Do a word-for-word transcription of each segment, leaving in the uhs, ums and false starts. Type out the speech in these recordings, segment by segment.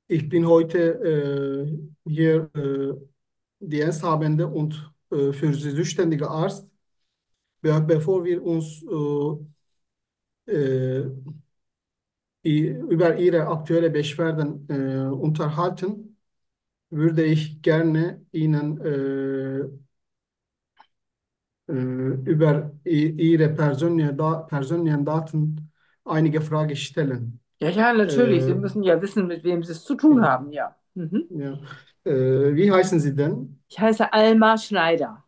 Ich bin heute äh, hier äh, Diensthabende und äh, für Sie zuständige Arzt. Be bevor wir uns äh, äh, i- über Ihre aktuelle Beschwerden äh, unterhalten, würde ich gerne Ihnen äh, äh, über i- Ihre persönliche Da persönlichen Daten einige Fragen stellen. Ja, ja, natürlich. Äh, Sie müssen ja wissen, mit wem Sie es zu tun ja, haben, ja. Mhm. ja. Äh, wie heißen Sie denn? Ich heiße Alma Schneider.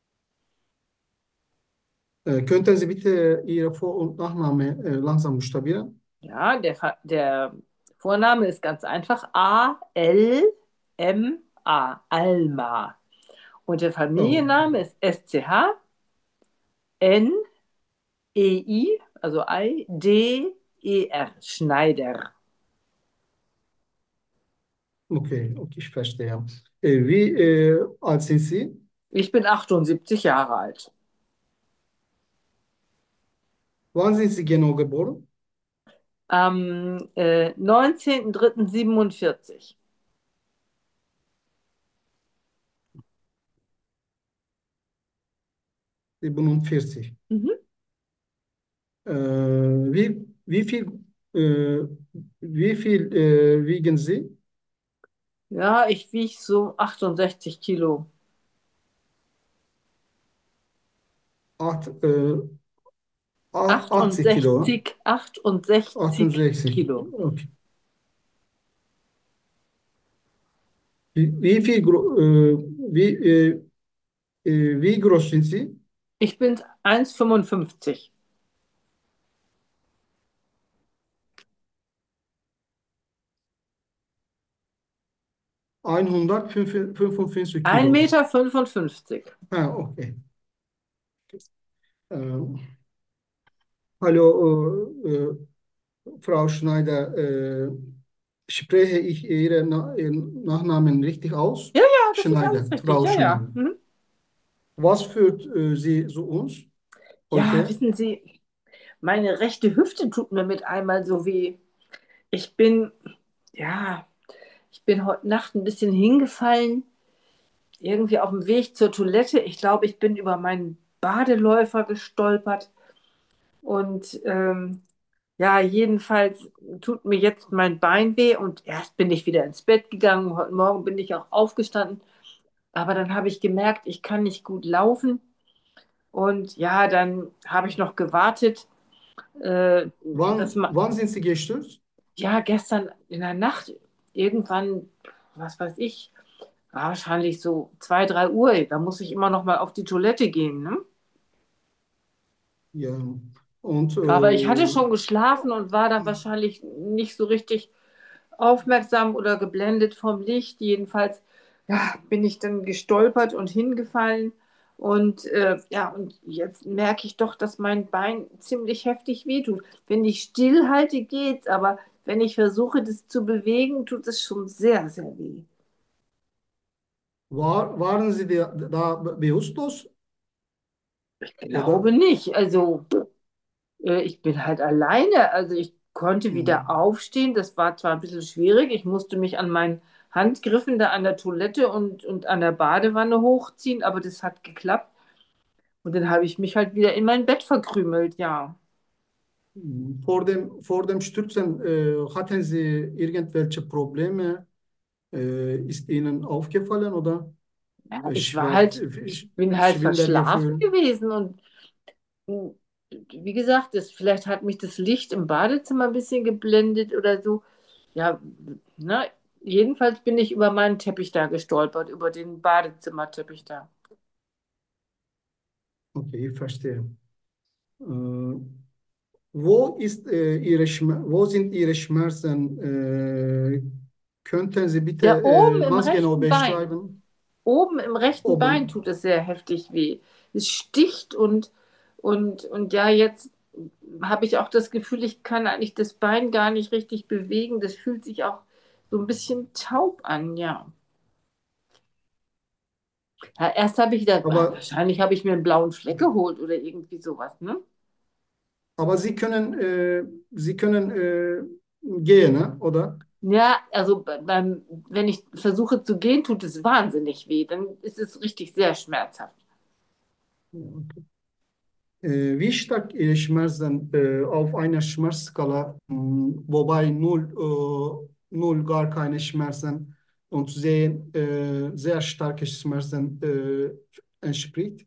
Äh, könnten Sie bitte Ihre Vor- und Nachname äh, langsam buchstabieren? Ja, der, Fa- der Vorname ist ganz einfach A L M A, Alma. Und der Oh, Familienname ist S C H N E I, also I, D E R, Schneider. okay, okay, ich verstehe. Äh, wie äh, alt sind Sie? Ich bin achtundsiebzig Jahre alt. Wann sind Sie genau geboren? Am äh, neunzehnten dritten siebenundvierzig. siebenundvierzig. Mhm. Äh, wie, wie viel, äh, wie viel äh, wiegen Sie? Ja, ich wiege so achtundsechzig Kilo. Acht, äh, a- achtzig Kilo. achtundsechzig, achtundsechzig achtundsechzig. Kilo. Okay. Wie, wie viel, gro- äh, wie, äh, äh, wie groß sind Sie? Ich bin eins Komma fünfundfünfzig. hundertfünfundfünfzig ein Kilo. Meter. fünfundfünfzig. Ah, okay. Äh, hallo, äh, äh, Frau Schneider. Äh, spreche ich Ihren, Na Ihren Nachnamen richtig aus? Ja, ja, das ist Schneider, alles richtig. Frau Ja, ja. Schneider. Mhm. Was führt äh, Sie zu uns Ja, heute? wissen Sie, meine rechte Hüfte tut mir mit einmal so weh. Ich bin, ja, ich bin heute Nacht ein bisschen hingefallen, irgendwie auf dem Weg zur Toilette. Ich glaube, ich bin über meinen Badeläufer gestolpert. Und ähm, ja, jedenfalls tut mir jetzt mein Bein weh und erst bin ich wieder ins Bett gegangen. Heute Morgen bin ich auch aufgestanden. Aber dann habe ich gemerkt, ich kann nicht gut laufen. Und ja, dann habe ich noch gewartet, äh, dass Wann, man, wann sind Sie gestürzt? ja, gestern in der Nacht irgendwann, was weiß ich, war wahrscheinlich so zwei, drei Uhr. Da muss ich immer noch mal auf die Toilette gehen, ne? Ja. Und Aber ich hatte äh, schon geschlafen und war dann wahrscheinlich nicht so richtig aufmerksam oder geblendet vom Licht. Jedenfalls, ja, bin ich dann gestolpert und hingefallen. Und äh, ja, und jetzt merke ich doch, dass mein Bein ziemlich heftig wehtut. Wenn ich stillhalte, geht's, aber wenn ich versuche, das zu bewegen, tut es schon sehr, sehr weh. war, waren Sie da, da bewusstlos? Ich glaube Oder? nicht. Also, äh, ich bin halt alleine. Also, ich konnte wieder Hm. aufstehen. Das war zwar ein bisschen schwierig. Ich musste mich an meinen Handgriffen da an der Toilette und, und an der Badewanne hochziehen, aber das hat geklappt. Und dann habe ich mich halt wieder in mein Bett verkrümelt, ja. Vor dem, vor dem Stürzen äh, hatten Sie irgendwelche Probleme? Äh, ist Ihnen aufgefallen oder Ja, äh, ich war schwer, halt, sch- ich bin halt verschlafen Schwindelgefühl? gewesen und mm, wie gesagt, das, vielleicht hat mich das Licht im Badezimmer ein bisschen geblendet oder so. Ja, ne, jedenfalls bin ich über meinen Teppich da gestolpert, über den Badezimmerteppich da. Okay, ich verstehe. Äh, wo ist, äh, Ihre Schmer wo sind Ihre Schmerzen? Äh, könnten Sie bitte Ja, oben äh, im ganz genau rechten Bein. beschreiben? Oben im rechten Bein Oben. tut es sehr heftig weh. Es sticht und, und, und ja, jetzt habe ich auch das Gefühl, ich kann eigentlich das Bein gar nicht richtig bewegen. Das fühlt sich auch so ein bisschen taub an, ja. Ja, erst habe ich gedacht, ah, Aber, wahrscheinlich habe ich mir einen blauen Fleck geholt oder irgendwie sowas, ne? aber Sie können, äh, Sie können äh, gehen, ne? Oder? Ja, also be- beim, wenn ich versuche zu gehen, tut es wahnsinnig weh. Dann ist es richtig sehr schmerzhaft. Äh, wie stark Ihre Schmerzen äh, auf einer Schmerzskala, mh, wobei null, äh, null gar keine Schmerzen und zehn äh, sehr starke Schmerzen äh, entspricht?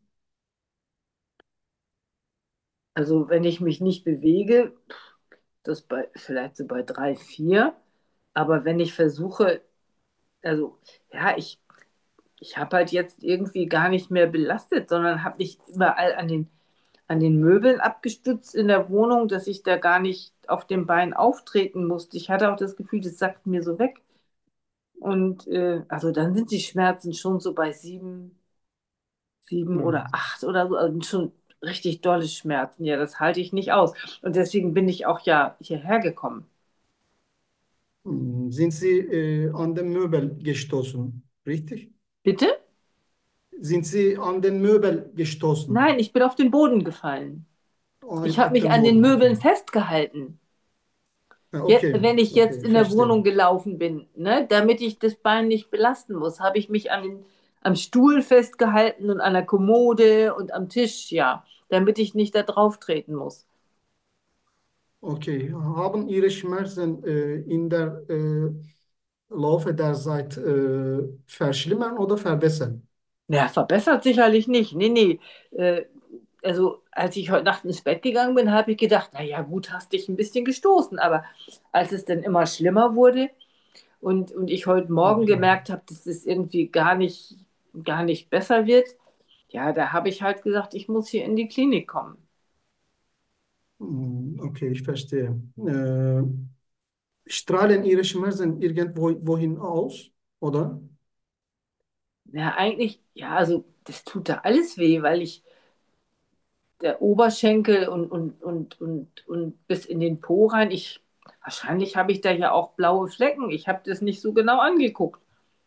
Also wenn ich mich nicht bewege, das bei vielleicht so bei drei, vier. Aber wenn ich versuche, also ja, ich, ich habe halt jetzt irgendwie gar nicht mehr belastet, sondern habe mich überall an den, an den Möbeln abgestützt in der Wohnung, dass ich da gar nicht auf dem Bein auftreten musste. Ich hatte auch das Gefühl, das sackt mir so weg. Und äh, also dann sind die Schmerzen schon so bei sieben, sieben Ja. oder acht oder so, also schon richtig dolle Schmerzen. Ja, das halte ich nicht aus. Und deswegen bin ich auch ja hierher gekommen. Mh, sind Sie äh, an den Möbel gestoßen, richtig? Bitte? Sind Sie an den Möbel gestoßen? Nein, ich bin auf den Boden gefallen. Ich Ein- habe Auf mich dem an den Boden, okay. Möbeln festgehalten. Ja, Jetzt, okay, wenn ich jetzt okay, in der verstehe. Wohnung gelaufen bin, ne, damit ich das Bein nicht belasten muss, habe ich mich an den, am Stuhl festgehalten und an der Kommode und am Tisch, ja, damit ich nicht da drauf treten muss. Okay, haben Ihre Schmerzen äh, in der äh, Laufe der Zeit äh, verschlimmern oder verbessern? Ja, verbessert sicherlich nicht. Nee, nee. Äh, also, als ich heute Nacht ins Bett gegangen bin, habe ich gedacht, na ja, gut, hast dich ein bisschen gestoßen. Aber als es dann immer schlimmer wurde, und, und ich heute Morgen Okay. gemerkt habe, dass es irgendwie gar nicht, gar nicht besser wird, ja, da habe ich halt gesagt, ich muss hier in die Klinik kommen. Hm, okay, ich verstehe. Äh, strahlen Ihre Schmerzen irgendwo wohin aus, oder? Ja, eigentlich, ja, also das tut da alles weh, weil ich der Oberschenkel und, und, und, und, und bis in den Po rein, ich, wahrscheinlich habe ich da ja auch blaue Flecken. Ich habe das nicht so genau angeguckt.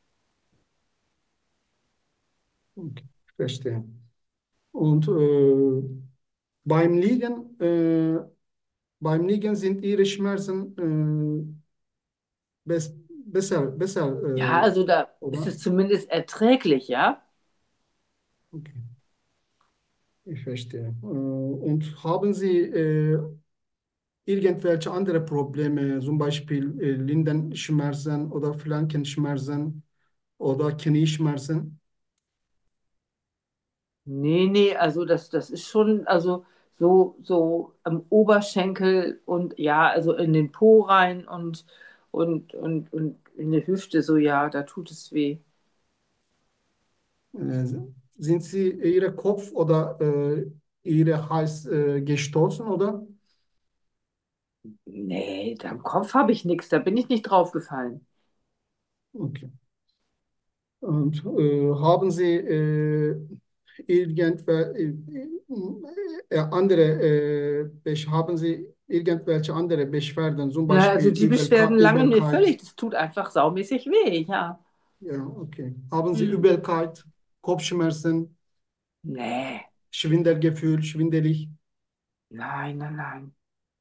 Okay, ich verstehe. Und äh, beim Liegen, äh, beim Liegen sind Ihre Schmerzen äh, bes besser, besser, Ja, äh, also da ist oder? es zumindest erträglich, ja. Okay, ich verstehe. Äh, und haben Sie äh, irgendwelche andere Probleme, zum Beispiel äh, Lendenschmerzen oder Flankenschmerzen oder Knieschmerzen? Nee, nee, also das, das ist schon, also so, so am Oberschenkel und ja, also in den Po rein und, und, und, und in der Hüfte, so ja, da tut es weh. Äh, sind Sie Ihre Kopf oder äh, Ihre Hals äh, gestoßen, oder? Nee, am Kopf habe ich nichts, da bin ich nicht draufgefallen. Okay. Und äh, haben Sie äh, irgendwelche äh, äh, andere, äh, Besch- haben Sie irgendwelche andere Beschwerden, zum Ja, also Beispiel die Beschwerden Übelkeit, langen mir Übelkeit? völlig, das tut einfach saumäßig weh, ja. Ja, okay. Haben Sie Hm. Übelkeit, Kopfschmerzen, Nee, Schwindelgefühl, schwindelig? nein, nein, nein.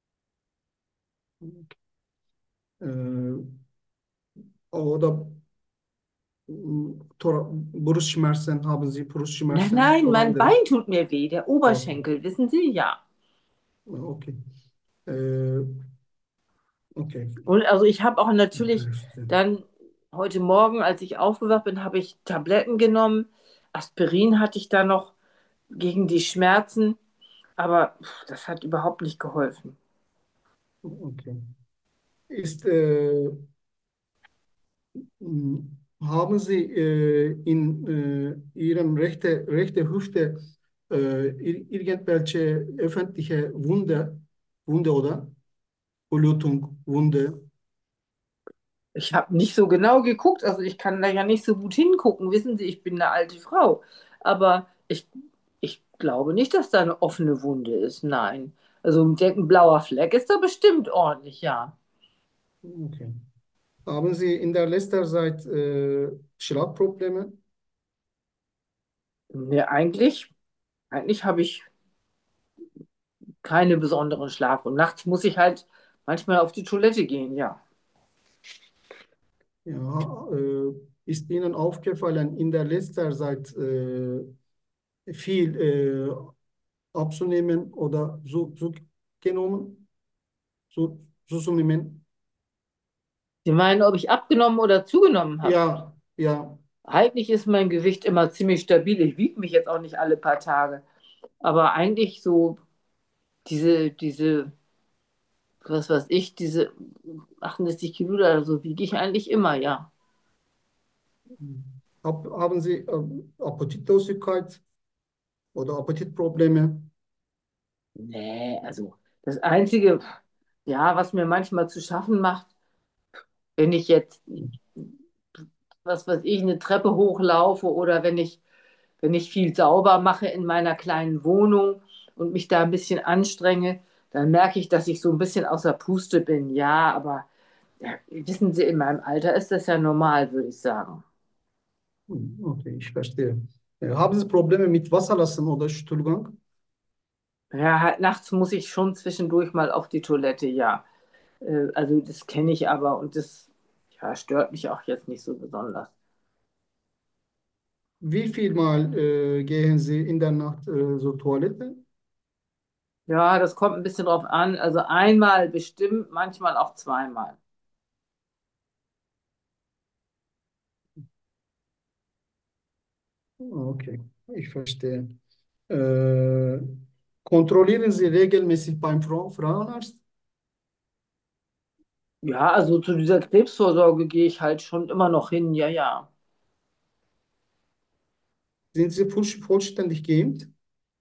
Äh, oder mh, Tor- Brustschmerzen, haben Sie Nein, Brustschmerzen nein, oder mein andere? Bein tut mir weh, der Okay, Oberschenkel, wissen Sie, ja. okay. Äh, okay, Und also ich habe auch ich natürlich verstehe. dann heute Morgen, als ich aufgewacht bin, habe ich Tabletten genommen. Aspirin hatte ich da noch gegen die Schmerzen, aber pff, das hat überhaupt nicht geholfen. Okay. Ist, äh, mh, haben Sie äh, in äh, Ihrem rechte, rechte Hüfte äh, ir- irgendwelche öffentliche Wunde, Wunde oder Blutung, Wunde? Ich habe nicht so genau geguckt, also ich kann da ja nicht so gut hingucken. Wissen Sie, ich bin eine alte Frau, aber ich, ich glaube nicht, dass da eine offene Wunde ist. Nein. Also ein ein blauer Fleck ist da bestimmt ordentlich, ja. Okay. Haben Sie in der letzter Zeit äh, Schlafprobleme? Nee, eigentlich, eigentlich habe ich keine besonderen Schlaf. Und nachts muss ich halt manchmal auf die Toilette gehen, ja. Ja, äh, ist Ihnen aufgefallen, in der letzter Zeit äh, viel äh, abzunehmen oder zu, zugenommen, zu, zuzunehmen? Sie meinen, ob ich abgenommen oder zugenommen habe? Ja, ja. Eigentlich ist mein Gewicht immer ziemlich stabil. Ich wiege mich jetzt auch nicht alle paar Tage. Aber eigentlich so diese, diese, was weiß ich, diese achtundsechzig Kilo oder so wiege ich eigentlich immer, ja. Hab, haben Sie äh, Appetitlosigkeit oder Appetitprobleme? Nee, also das Einzige, ja, was mir manchmal zu schaffen macht, wenn ich jetzt, was weiß ich, eine Treppe hochlaufe oder wenn ich, wenn ich viel sauber mache in meiner kleinen Wohnung und mich da ein bisschen anstrenge, dann merke ich, dass ich so ein bisschen außer Puste bin. Ja, aber ja, wissen Sie, in meinem Alter ist das ja normal, würde ich sagen. Hm, okay, ich verstehe. Äh, haben Sie Probleme mit Wasserlassen oder Stuhlgang? Ja, halt nachts muss ich schon zwischendurch mal auf die Toilette, ja. Äh, also das kenne ich aber und das ja, stört mich auch jetzt nicht so besonders. Wie viel Mal äh, gehen Sie in der Nacht äh, zur Toilette? Ja, das kommt ein bisschen drauf an. Also einmal bestimmt, manchmal auch zweimal. Okay, ich verstehe. Äh, kontrollieren Sie regelmäßig beim Frau Frauenarzt? Ja, also zu dieser Krebsvorsorge gehe ich halt schon immer noch hin, ja, ja. Sind Sie voll, vollständig geimpft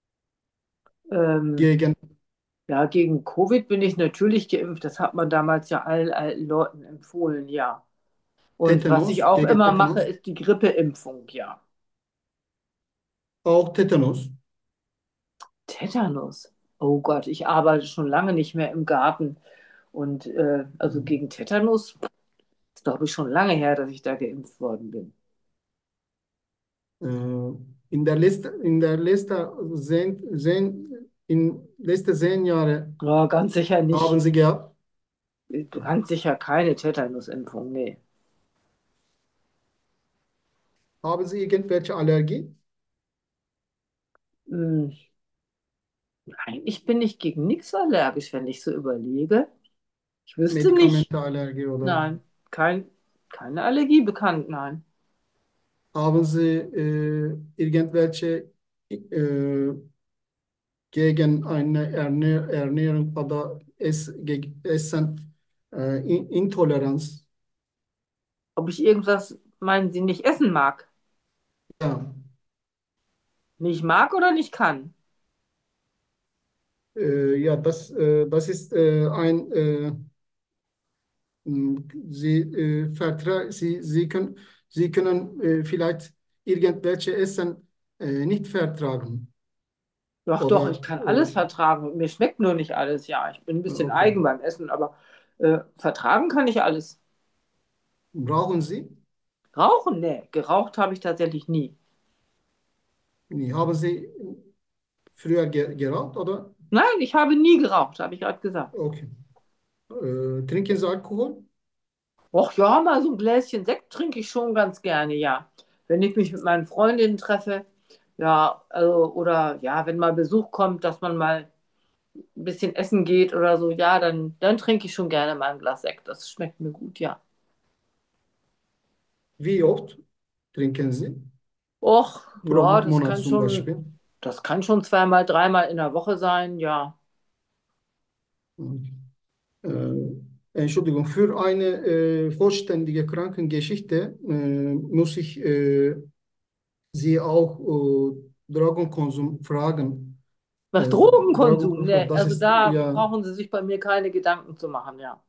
Ähm, gegen ja, gegen Covid bin ich natürlich geimpft. Das hat man damals ja allen alten Leuten empfohlen, ja. Und was ich Tetanus? auch Gegen immer mache, Tetanus? ist die Grippeimpfung, ja. Auch Tetanus. Tetanus. Oh Gott, ich arbeite schon lange nicht mehr im Garten. Und äh, also gegen Tetanus ist, glaube ich, schon lange her, dass ich da geimpft worden bin. Äh, in der Liste, in der Liste zehn, zehn, in letzten zehn Jahre Ja, ganz sicher haben nicht. Sie gehabt? Ganz sicher keine Tetanusimpfung, nee. Haben Sie irgendwelche Allergie? Hm, eigentlich bin ich gegen nichts allergisch, wenn ich so überlege. Ich wüsste nicht. Medikamentenallergie oder Nein, kein, keine Allergie bekannt, nein. haben Sie äh, irgendwelche äh, gegen eine Ernähr Ernährung oder Ess gegen Essen äh, In Intoleranz? Ob ich irgendwas, meinen Sie, nicht essen mag? Ja, Nicht mag oder nicht kann? äh, ja, das, äh, das ist äh, ein äh, mh, Sie, äh, vertra Sie, Sie können, Sie können äh, vielleicht irgendwelche Essen äh, nicht vertragen Doch, doch, ich oder kann äh, alles vertragen. Mir schmeckt nur nicht alles, ja. Ich bin ein bisschen okay. eigen beim Essen, aber äh, vertragen kann ich alles. Brauchen Sie? Rauchen? Nee, geraucht habe ich tatsächlich nie. Nee, haben Sie früher ge geraucht oder? Nein, ich habe nie geraucht, habe ich gerade gesagt. Okay. Äh, trinken Sie Alkohol? Och ja, mal so ein Gläschen Sekt trinke ich schon ganz gerne, ja. Wenn ich mich mit meinen Freundinnen treffe, ja, also, oder ja, wenn mal Besuch kommt, dass man mal ein bisschen essen geht oder so, ja, dann, dann trinke ich schon gerne mal ein Glas Sekt. Das schmeckt mir gut, ja. Wie oft trinken Sie? Och, Pro ja, das Monat kann zum schon, Beispiel. das kann schon zweimal, dreimal in der Woche sein, ja. Äh, Entschuldigung, für eine äh, vollständige Krankengeschichte äh, muss ich äh, Sie auch äh, Drogenkonsum fragen. Was Äh, Drogenkonsum, Drogenkonsum, ne, das also ist da ja. brauchen Sie sich bei mir keine Gedanken zu machen, ja.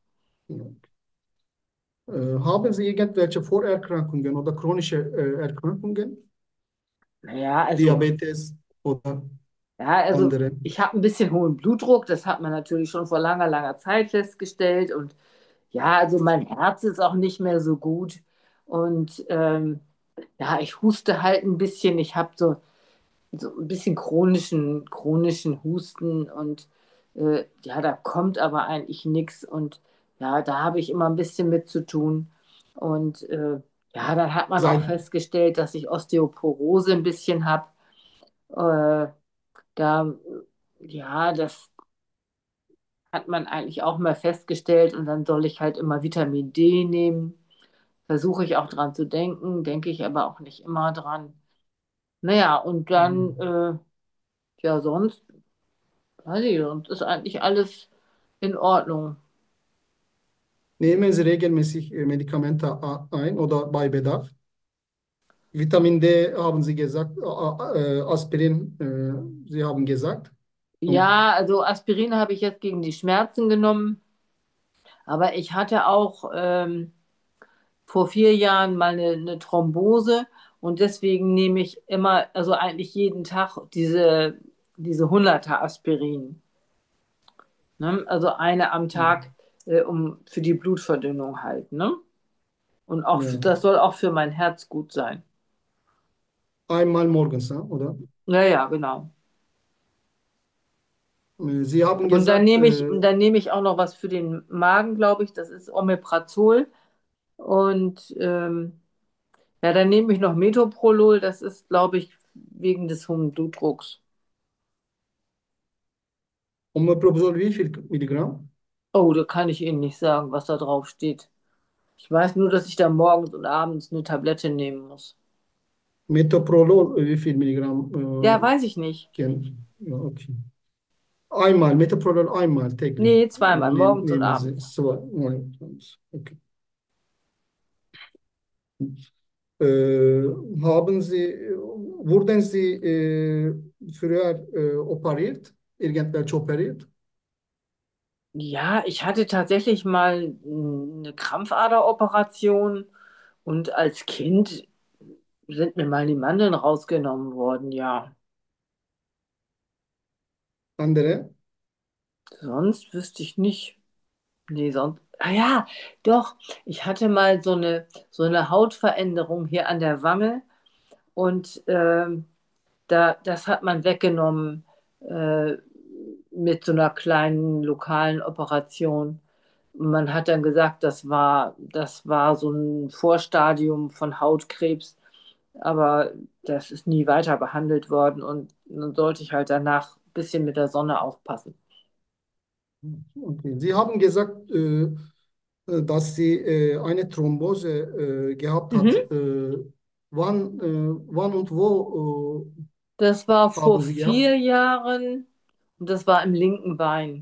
Äh, haben Sie irgendwelche Vorerkrankungen oder chronische äh, Erkrankungen? Naja, also Diabetes oder Ja, also andere? ich habe ein bisschen hohen Blutdruck, das hat man natürlich schon vor langer, langer Zeit festgestellt. Und ja, also mein Herz ist auch nicht mehr so gut. Und ähm, ja, ich huste halt ein bisschen. Ich habe so, so ein bisschen chronischen, chronischen Husten und äh, ja, da kommt aber eigentlich nichts. Und ja, da habe ich immer ein bisschen mit zu tun. Und äh, ja, dann hat man auch Seit, festgestellt, dass ich Osteoporose ein bisschen habe. Äh, da, ja, das hat man eigentlich auch mal festgestellt. Und dann soll ich halt immer Vitamin D nehmen. Versuche ich auch dran zu denken, denke ich aber auch nicht immer dran. Naja, und dann, äh, ja, sonst, weiß ich, sonst ist eigentlich alles in Ordnung. nehmen Sie regelmäßig äh, Medikamente a- ein oder bei Bedarf? Vitamin D haben Sie gesagt, a- a- äh, Aspirin, äh, Sie haben gesagt. Und Ja, also Aspirin habe ich jetzt gegen die Schmerzen genommen, aber ich hatte auch ähm, vor vier Jahren mal eine, eine Thrombose und deswegen nehme ich immer, also eigentlich jeden Tag diese, diese hunderter Aspirin. Ne? Also eine am Tag, äh, um für die Blutverdünnung halt. Ne? Und auch ja, das soll auch für mein Herz gut sein. einmal morgens, ja, oder? Ja, ja, genau. Äh, Sie haben Und dann gesagt, nehme ich, äh, dann nehme ich auch noch was für den Magen, glaube ich. Das ist Omeprazol. Und ähm, ja, dann nehme ich noch Metoprolol. Das ist, glaube ich, wegen des hohen Blutdrucks. Omeprazol wie viel Milligramm? Oh, da kann ich Ihnen nicht sagen, was da drauf steht. Ich weiß nur, dass ich da morgens und abends eine Tablette nehmen muss. Metoprolol äh, wie viel Milligramm? Ja, Äh, weiß ich nicht. kennt? Ja, okay. Einmal, Metoprolol einmal täglich. Nee, Äh, zweimal, nehm- morgens und nehmen Sie abends. zwei. Okay. Äh, haben Sie, wurden Sie äh, früher äh, operiert? Irgendwelche operiert? Ja, ich hatte tatsächlich mal eine Krampfaderoperation und als Kind sind mir mal die Mandeln rausgenommen worden, ja. Andere? Sonst wüsste ich nicht. Nee, sonst. Ah ja, doch. Ich hatte mal so eine, so eine Hautveränderung hier an der Wange und ähm, da, das hat man weggenommen äh, mit so einer kleinen lokalen Operation. Man hat dann gesagt, das war, das war so ein Vorstadium von Hautkrebs, aber das ist nie weiter behandelt worden und dann sollte ich halt danach ein bisschen mit der Sonne aufpassen. Okay. Sie haben gesagt, äh, äh, dass Sie äh, eine Thrombose äh, gehabt hat. Mhm. Äh, wann, äh, wann und wo Das war äh, vor haben Sie gehabt? vier Jahren und das war im linken Bein.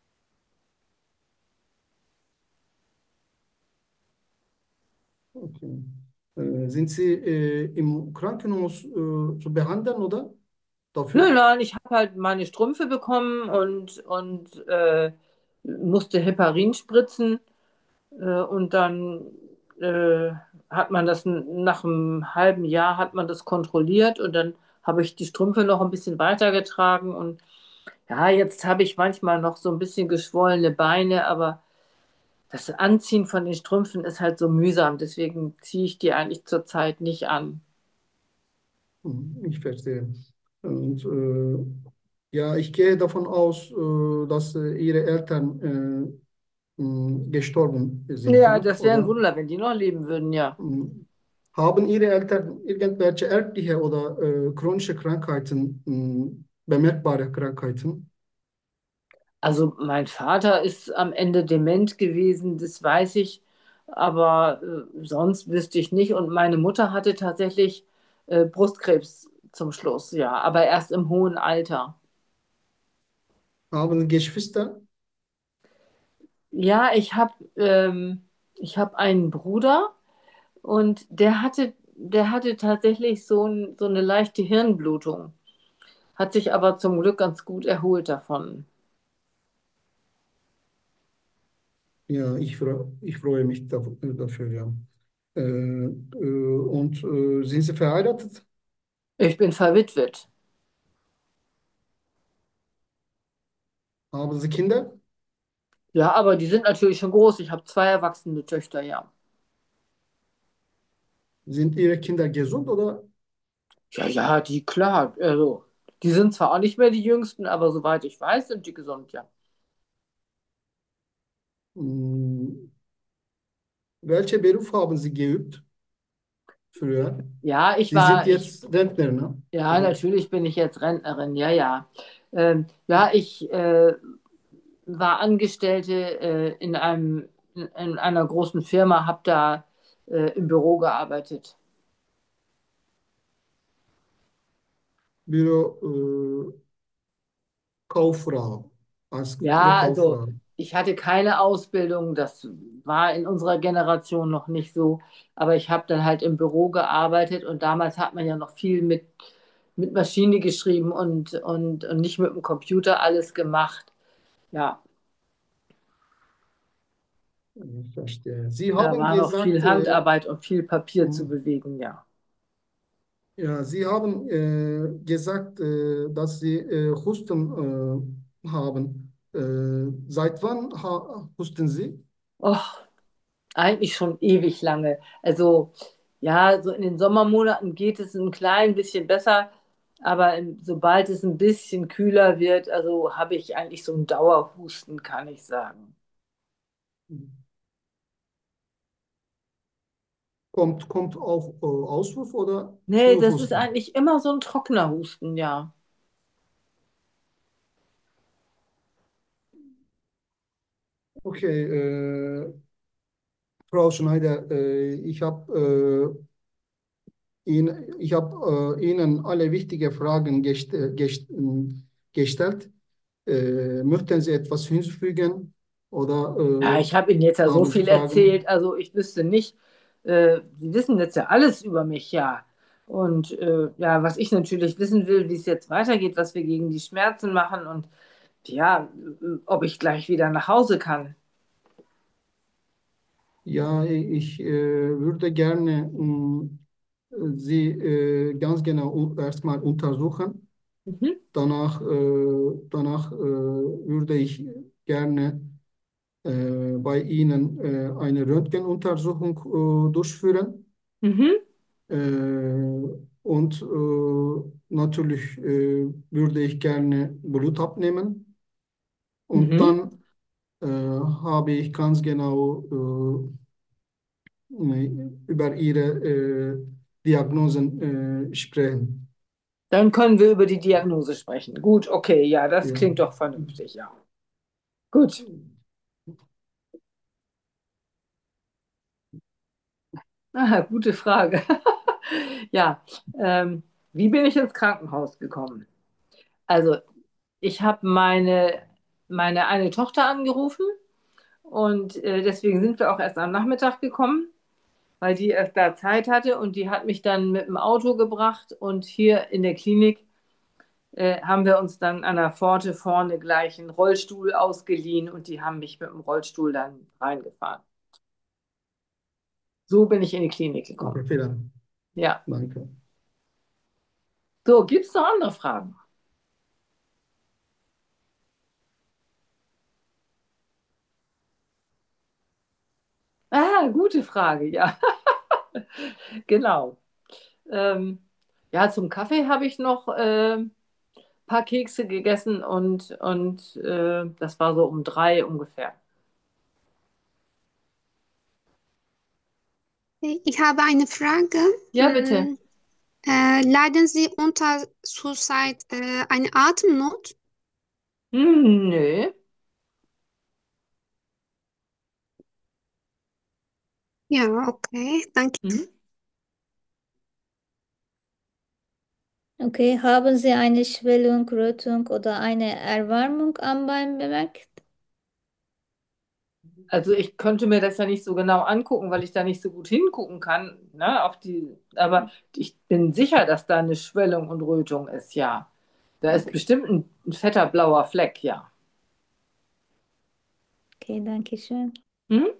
Okay. Äh, sind Sie äh, im Krankenhaus äh, zu behandeln oder Nein, dafür? nein, ich habe halt meine Strümpfe bekommen und, und äh, musste Heparin spritzen. Äh, und dann äh, hat man das n- nach einem halben Jahr hat man das kontrolliert und dann habe ich die Strümpfe noch ein bisschen weitergetragen. Und ja, jetzt habe ich manchmal noch so ein bisschen geschwollene Beine, aber das Anziehen von den Strümpfen ist halt so mühsam. Deswegen ziehe ich die eigentlich zurzeit nicht an. Hm, ich verstehe. Und äh, ja, ich gehe davon aus, äh, dass äh, Ihre Eltern äh, mh, gestorben sind, Ja, ja? das wäre ein Oder Wunder, wenn die noch leben würden, ja. mh, haben Ihre Eltern irgendwelche erbliche oder äh, chronische Krankheiten, mh, bemerkbare Krankheiten? Also mein Vater ist am Ende dement gewesen, das weiß ich, aber äh, sonst wüsste ich nicht. Und meine Mutter hatte tatsächlich äh, Brustkrebs zum Schluss, ja, aber erst im hohen Alter. Haben Sie Geschwister? Ja, ich habe ähm, ich hab einen Bruder und der hatte, der hatte tatsächlich so, ein, so eine leichte Hirnblutung, hat sich aber zum Glück ganz gut erholt davon. Ja, ich, fre- ich freue mich dafür, dafür ja. Äh, äh, und äh, sind Sie verheiratet? Ich bin verwitwet. Haben Sie Kinder? Ja, aber die sind natürlich schon groß. Ich habe zwei erwachsene Töchter, ja. Sind Ihre Kinder gesund oder Ja, ja, die, klar. Also, die sind zwar auch nicht mehr die Jüngsten, aber soweit ich weiß, sind die gesund, ja. mh, welche Beruf haben Sie geübt früher? Ja, ich Sie sind war, ich, jetzt Rentner, ne? ja, Oder? natürlich bin ich jetzt Rentnerin, ja, ja. Ähm, ja, ich äh, war Angestellte äh, in einem, in einer großen Firma, habe da äh, im Büro gearbeitet. Büro, äh, Kauffrau, als eine Ja, also Kauffrau. ich hatte keine Ausbildung, das war in unserer Generation noch nicht so, aber ich habe dann halt im Büro gearbeitet und damals hat man ja noch viel mit, mit Maschine geschrieben und, und, und nicht mit dem Computer alles gemacht. Ja, Ich verstehe. Sie da haben war noch viel gesagt, äh, Handarbeit und viel Papier zu mhm. bewegen, ja. Ja, Sie haben äh, gesagt, äh, dass Sie äh, Husten äh, haben. Äh, seit wann ha husten Sie? Och, eigentlich schon ewig lange. Also ja, so in den Sommermonaten geht es ein klein bisschen besser, aber im- sobald es ein bisschen kühler wird, also habe ich eigentlich so einen Dauerhusten, kann ich sagen. Kommt, kommt auch äh, Auswurf oder Nee, nur das ist Husten? eigentlich immer so ein trockener Husten, ja. Okay, äh, Frau Schneider, äh, ich habe äh, Ihnen, ich hab, äh, Ihnen alle wichtigen Fragen gest gest gestellt. Äh, möchten Sie etwas hinzufügen oder Ja, äh, ich habe Ihnen jetzt ja so haben Sie viel erzählt, Fragen? also ich wüsste nicht, äh, Sie wissen jetzt ja alles über mich, ja. Und äh, ja, was ich natürlich wissen will, wie es jetzt weitergeht, was wir gegen die Schmerzen machen und ja, äh, ob ich gleich wieder nach Hause kann. Ja, ich äh, würde gerne mh, Sie äh, ganz genau u- erstmal untersuchen. Mhm. Danach, äh, danach äh, würde ich gerne äh, bei Ihnen äh, eine Röntgenuntersuchung äh, durchführen. Mhm. Äh, und äh, natürlich äh, würde ich gerne Blut abnehmen. Und Mhm. dann äh, habe ich ganz genau äh, über Ihre äh, Diagnosen äh, sprechen. Dann können wir über die Diagnose sprechen. Gut, okay, ja, das Ja. klingt doch vernünftig, ja. Gut. Aha, gute Frage. Ja, ähm, wie bin ich ins Krankenhaus gekommen? Also, ich habe meine, meine eine Tochter angerufen und äh, deswegen sind wir auch erst am Nachmittag gekommen, weil die erst da Zeit hatte und die hat mich dann mit dem Auto gebracht und hier in der Klinik äh, haben wir uns dann an der Pforte vorne gleich einen Rollstuhl ausgeliehen und die haben mich mit dem Rollstuhl dann reingefahren. So bin ich in die Klinik gekommen. Okay, vielen Ja. Dank. So, gibt es noch andere Fragen? Ah, gute Frage, ja, genau. Ähm, ja, zum Kaffee habe ich noch äh, ein paar Kekse gegessen und, und äh, das war so um drei ungefähr. Ich habe eine Frage. Ja, bitte. Hm, äh, leiden Sie unter zurzeit äh, eine Atemnot? Hm, nö. Ja, okay, danke. Mhm. Okay, haben Sie eine Schwellung, Rötung oder eine Erwärmung am Bein bemerkt? Also ich könnte mir das ja nicht so genau angucken, weil ich da nicht so gut hingucken kann, ne, auf die, aber ich bin sicher, dass da eine Schwellung und Rötung ist, ja. Da ist Okay, bestimmt ein, ein fetter blauer Fleck, ja. okay, danke schön. Hm?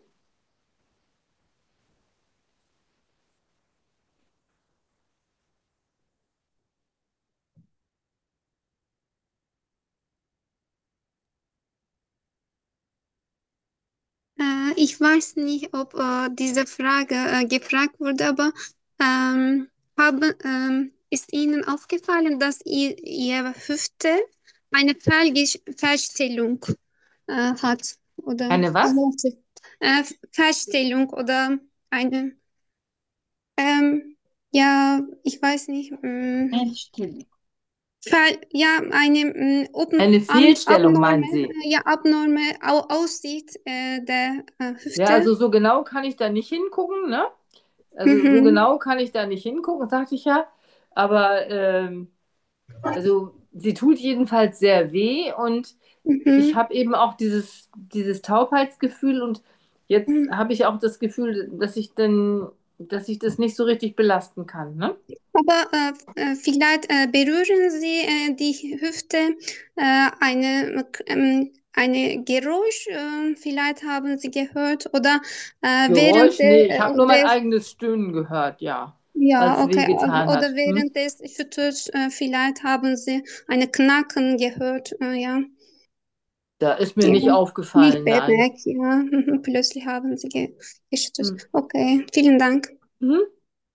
Äh, ich weiß nicht, ob äh, diese Frage äh, gefragt wurde, aber ähm, haben, ähm, ist Ihnen aufgefallen, dass ihr, Ihre Hüfte eine Fehlge Fehlstellung äh, hat? Oder Eine was? äh, Feststellung oder eine, ähm, ja, ich weiß nicht, mh, Einstellung. Fall, ja, eine mh, ob, Eine an, Fehlstellung, abnorme, meinen Sie? äh, ja, abnorme Au Aussicht äh, der äh, Ja, Hüfte. also so genau kann ich da nicht hingucken, ne? Also so Mhm, genau kann ich da nicht hingucken, sagte ich ja. Aber ähm, also sie tut jedenfalls sehr weh und ich mhm, habe eben auch dieses, dieses Taubheitsgefühl und jetzt mhm. habe ich auch das Gefühl, dass ich dann, dass ich das nicht so richtig belasten kann, ne? Aber äh, äh, vielleicht äh, berühren Sie äh, die Hüfte, äh, eine, ähm, eine Geräusch, äh, vielleicht haben Sie gehört, oder äh, während Geräusch, der, nee, ich habe äh, nur mein des, eigenes Stöhnen gehört, ja, weil ja, es okay, wehgetan oder hat. Hm? während des Fütters, äh, vielleicht haben Sie eine Knacken gehört, äh, ja. Da ist mir Ja, nicht nicht aufgefallen, nein. bemerkt, ja. Plötzlich haben Sie ge geschüttelt. Hm. Okay, vielen Dank. Mhm.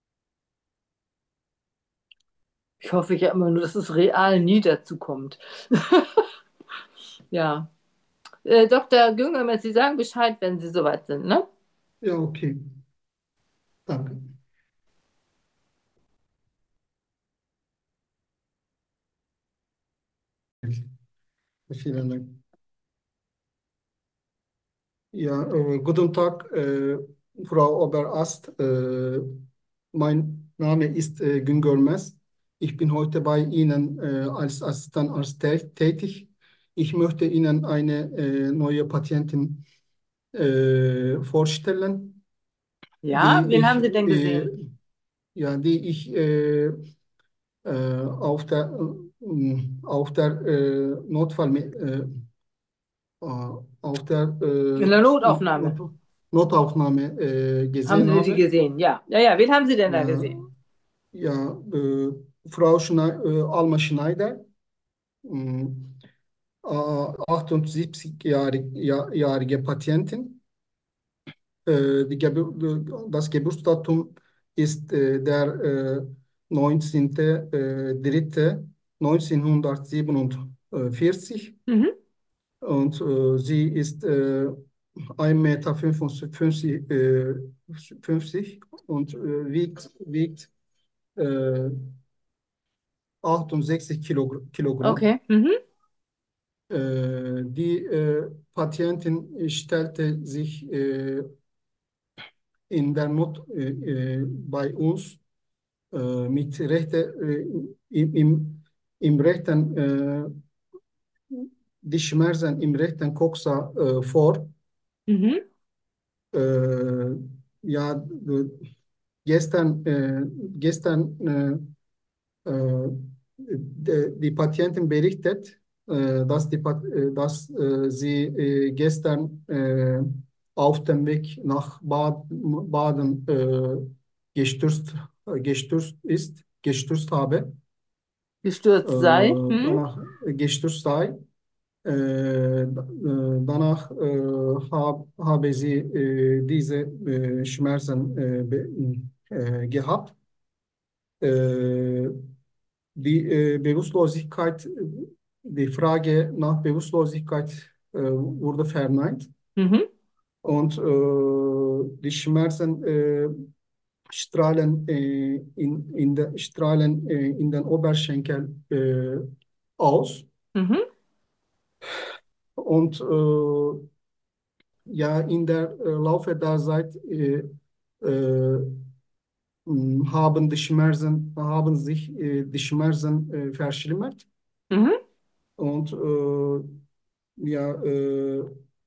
Ich hoffe ja immer nur, dass es real nie dazu kommt. Ja. Äh, Doktor Güngelmann, Sie sagen Bescheid, wenn Sie soweit sind, ne? Ja, okay. Danke. Vielen Dank. Ja, äh, guten Tag, äh, Frau Oberast. Äh, mein Name ist äh, Güngör Mess. Ich bin heute bei Ihnen äh, als Assistentarzt tä- tätig. Ich möchte Ihnen eine äh, neue Patientin äh, vorstellen, Ja, die wen haben ich, Sie denn äh, gesehen? ja, die ich äh, äh, auf der, äh, auf der äh, Notfall, äh, äh, auf der In äh, der Not, Notaufnahme. Not, Notaufnahme äh, Haben gesehen Sie sie habe. gesehen? Ja. Ja, ja, wen haben Sie denn da Ja, gesehen? ja, äh, Frau Schnei äh, Alma Schneider, mh, äh, achtundsiebzig-jährige ja- jährige Patientin. Äh, die Gebur das Geburtsdatum ist äh, der äh, neunzehnte dritte neunzehnhundertsiebenundvierzig Mhm. und äh, sie ist äh, ein Meter fünfundfünfzig äh, fünfzig und äh, wiegt, wiegt äh, achtundsechzig Kilo, Kilogramm. Okay. Mhm. Äh, die äh, Patientin stellte sich äh, in der Not äh, äh, bei uns äh, mit rechter, äh, im, im, im rechten, äh, die Schmerzen im rechten Coxa äh, vor. Mhm. Äh, ja, äh, gestern, äh, gestern äh, äh, die, die Patientin berichtet, äh, dass, die, Pat- äh, dass äh, sie äh, gestern äh, auf dem Weg nach Bad, Baden äh, gestürzt, äh, gestürzt ist, gestürzt habe, äh, Gestürzt sei. Mhm. danach gestürzt sei. Äh, äh, danach äh, hab, habe sie äh, diese äh, Schmerzen äh, be, äh, gehabt. Äh, die äh, Bewusstlosigkeit, die Frage nach Bewusstlosigkeit äh, wurde verneint Mhm. und äh, die Schmerzen äh, strahlen, äh, in, in der, strahlen äh, in den Oberschenkel äh, aus Mhm. und äh, ja, in der äh, Laufe der Zeit äh, äh, mh, haben die Schmerzen, haben sich äh, die Schmerzen äh, verschlimmert Mhm. und äh, ja, äh,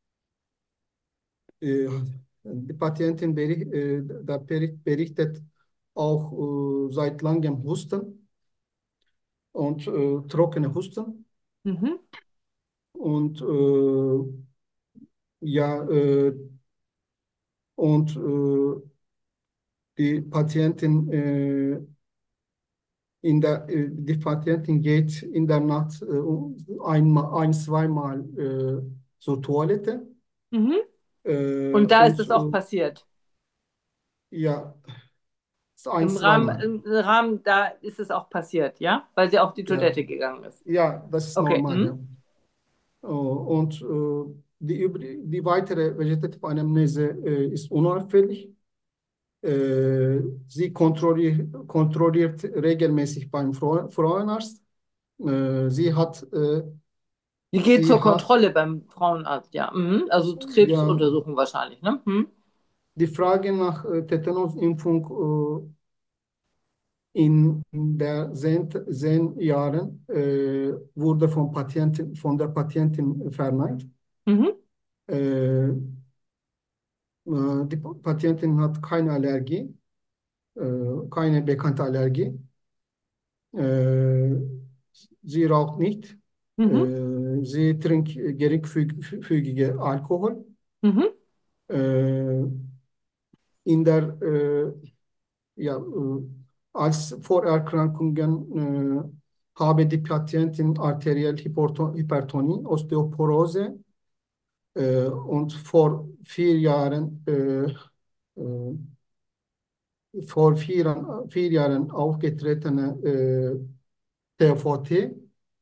äh, die Patientin beri äh, der beri- berichtet auch äh, seit langem Husten und äh, trockene Husten Mhm. und äh, ja, äh, und äh, die Patientin äh, in der, äh, die Patientin geht in der Nacht äh, einmal, ein, zweimal äh, zur Toilette. Mhm. Äh, Und da ist und es auch äh, passiert. ja, ein, Im Rahmen, zweimal. im Rahmen, da ist es auch passiert, ja? Weil sie auf die Ja, Toilette gegangen ist. ja, das ist Okay. normal, Mhm. ja. Äh, und äh, die, übri- die weitere vegetative Anamnese äh, ist unauffällig. Äh, sie kontrolliert, kontrolliert regelmäßig beim Frau, Frauenarzt. Äh, sie hat, äh, Die geht sie zur hat Kontrolle beim Frauenarzt, ja. Mhm. Also ja Krebsuntersuchung wahrscheinlich, ne? Mhm. die Frage nach äh, Tetanusimpfung äh, in der zehn, zehn Jahren äh, wurde von, Patientin, von der Patientin verneint. Mhm. Äh, äh, die Patientin hat keine Allergie, äh, keine bekannte Allergie. Äh, sie raucht nicht. Mhm. Äh, sie trinkt geringfügige Alkohol. Mhm. Äh, in der, äh, ja, äh, als Vorerkrankungen äh, habe die Patientin arterielle Hyperto- Hypertonie, Osteoporose äh, und vor vier Jahren, äh, äh, vor vier, vier Jahren aufgetretene äh, T V T,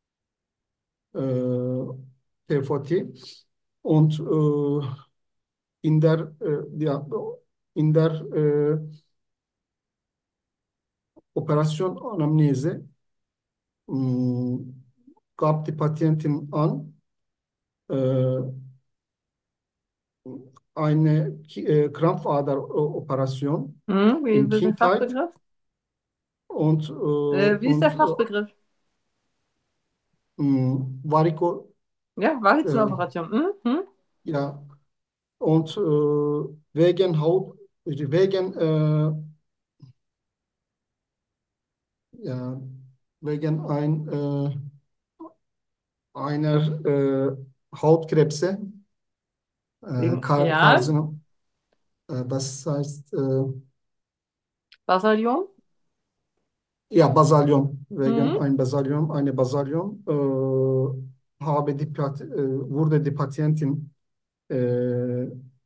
äh, T V T und äh, in der, äh, ja, in der äh, Operation Anamnese mh, gab die Patientin an, äh, eine Ki- äh, Krampfaderoperation Mhm. Wie, in wie ist der Kindheit Fachbegriff? und, äh, Äh, wie ist der und Fachbegriff? äh, mh, Variko, Ja, war jetzt eine äh, Operation. Mhm. Mhm. ja, und äh, wegen Haut, wegen, äh, ja, wegen ein, äh, einer äh, Hautkrebse, äh, Wegen, Kar ja, Karzinom, äh, das heißt, äh, Basaliom. ja, Basaliom, wegen Mhm. ein Basaliom, eine Basaliom, äh, habe die, Pat- äh, wurde die Patientin äh,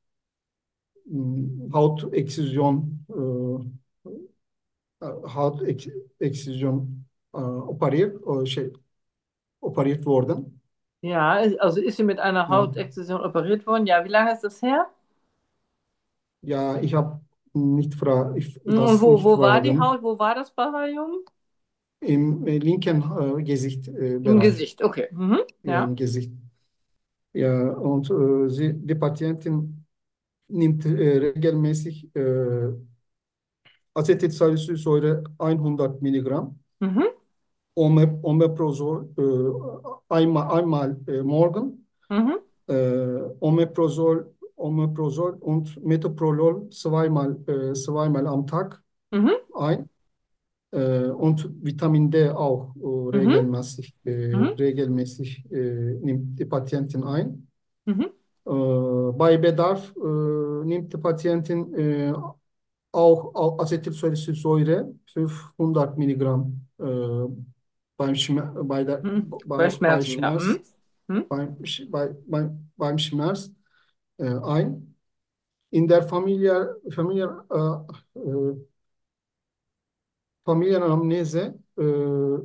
mh, Hautexzision, äh, Hautexzision äh, operiert, äh, şey, operiert worden. Ja, also ist sie mit einer Ja, Hautexzision operiert worden? Ja, wie lange ist das her? ja ich habe nicht fra ich, Mhm. Und das wo, nicht wo war die fragen. Haut? Wo war das Basaliom? Im äh, linken äh, Im Gesichtbereich, Gesicht, okay. Mhm. ja, Ja. im Gesicht. Ja, und äh, sie, die Patientin nimmt äh, regelmäßig äh, Acetylsalicylsäure hundert Milligramm, Mhm. Ome- Omeprazol äh, einmal, einmal äh, morgen, Mhm. äh, Omeprazol, Omeprazol und Metoprolol zweimal, äh, zweimal am Tag Mhm. ein. Äh, und Vitamin D auch äh, Mhm. regelmäßig, äh, Mhm. regelmäßig äh, nimmt die Patientin ein. Mhm. Äh, bei Bedarf äh, nimmt die Patientin äh, auch, auch Acetylsalicylsäure fünfhundert Milligramm äh, beim, Schmer bei, der, Mhm. Bei bei, bei Schmerzen, ja. Schmerz, Mhm. Mhm. beim, Sch- bei, beim, beim Schmerz äh, ein. In der Familie, Familie, äh, äh, Familienanamnese äh,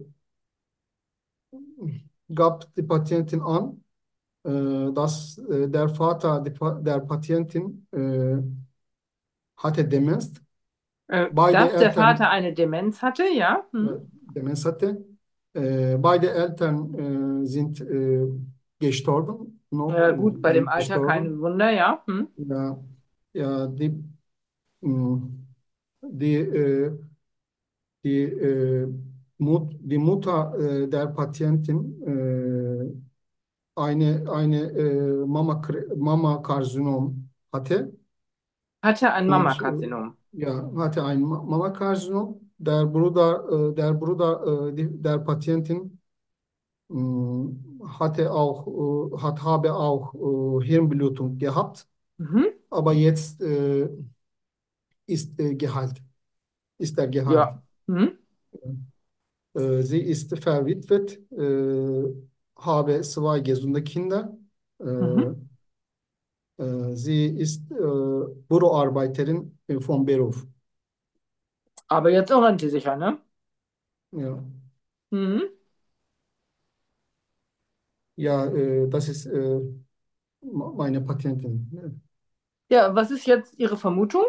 gab die Patientin an, äh, dass äh, der Vater die, Pa- der Patientin äh, hatte Demenz. Äh, Beide dass der Vater Eltern eine Demenz hatte, ja. äh, Mhm. Demenz hatte. Äh, beide Eltern äh, sind äh, gestorben, noch Äh, gut, äh, bei dem sind Alter kein gestorben. Wunder, ja. Mhm. Ja, ja, die, mh, die, äh, die, äh, Mut, die Mutter äh, der Patientin äh, eine, eine äh, Mama, Mama-Karzinom hatte Hatte ein und Mammakarzinom. äh, ja, hatte ein Ma- Mama-Karzinom. Der Bruder, äh, der Bruder äh, die, der Patientin mh, hatte auch, äh, hat, habe auch äh, Hirnblutung gehabt, Mhm. aber jetzt äh, ist äh, geheilt, ist er geheilt. Ja. Mhm. Äh, sie ist verwitwet, äh, habe zwei gesunde Kinder. Äh, Mhm. äh, sie ist äh, Büroarbeiterin äh, vom Beruf. Aber jetzt auch sicher, ne? Ja, Mhm. ja äh, das ist äh, meine Patientin. Ja, was ist jetzt Ihre Vermutung?